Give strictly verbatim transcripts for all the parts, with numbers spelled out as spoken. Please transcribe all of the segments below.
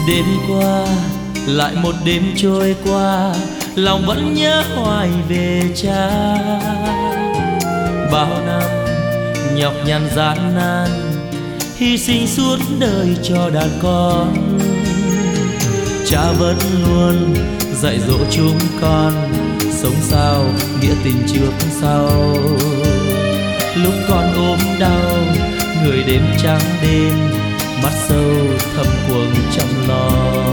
Đêm qua lại một đêm trôi qua, lòng vẫn nhớ hoài về cha. Bao năm nhọc nhằn gian nan, hy sinh suốt đời cho đàn con. Cha vẫn luôn dạy dỗ chúng con, sống sao nghĩa tình trước sau. Lúc con ốm đau, người đêm trắng đêm, mắt sâu thầm cuồng chăm lo.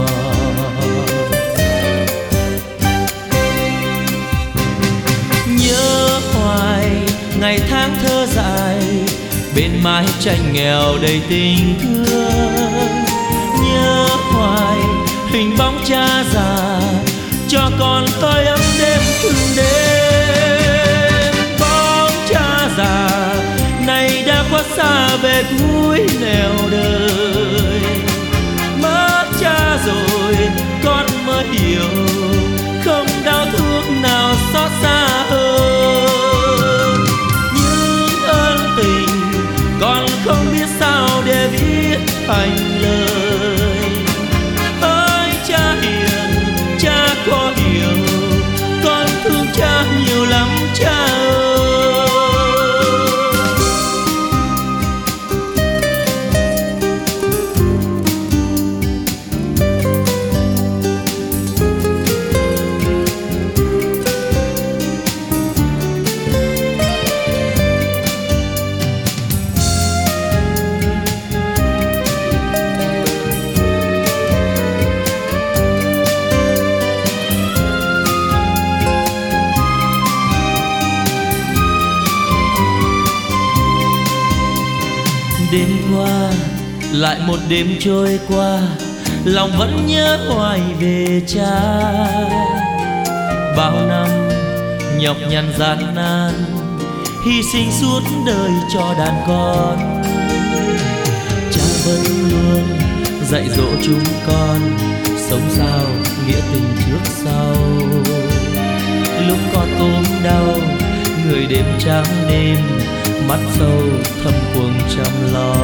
Nhớ hoài ngày tháng thơ dại, bên mái tranh nghèo đầy tình thương. Nhớ hoài hình bóng cha già, cho con hơi ấm đêm từng đêm. Bóng cha già này đã quá xa về cuối nẻo đời. Mất cha rồi con mới hiểu, không đau thương nào xót xa hơn. Những ơn tình con không biết sao để viết thành lời. Hỡi cha hiền, cha có hiểu, con thương cha nhiều lắm cha ơi. Đêm qua lại một đêm trôi qua, lòng vẫn nhớ hoài về cha. Bao năm nhọc nhằn gian nan, hy sinh suốt đời cho đàn con. Cha vẫn luôn dạy dỗ chúng con, sống sao nghĩa tình trước sau. Lúc con ốm đau, người đêm trắng đêm, mắt sâu thầm cuồng chăm lo.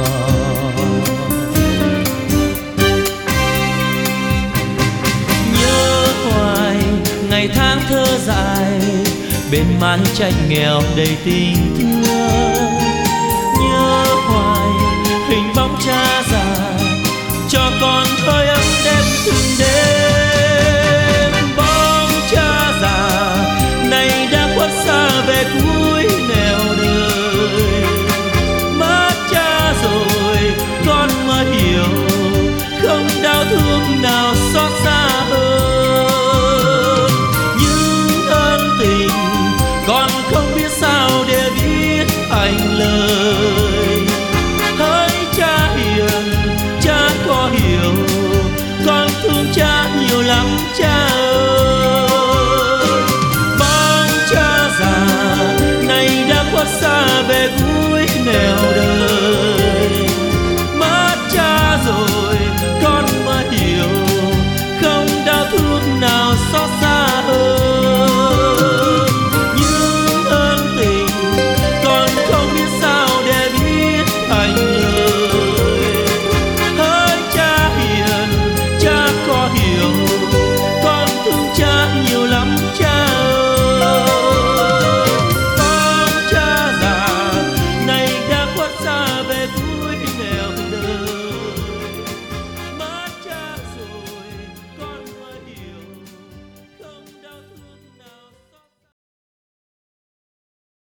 Nhớ hoài ngày tháng thơ dại, bên mái tranh nghèo đầy tình thương. Nhớ hoài hình bóng cha già, cho con hơi ấm đêm từng đêm. Bóng cha già này đã khuất xa về cuối nẻo đời. Mất cha rồi con mới hiểu, không đau thương nào xót xa hơn. Những ơn tình con không biết sao để viết thành lời. Hỡi cha hiền, cha có hiểu, con thương cha nhiều lắm cha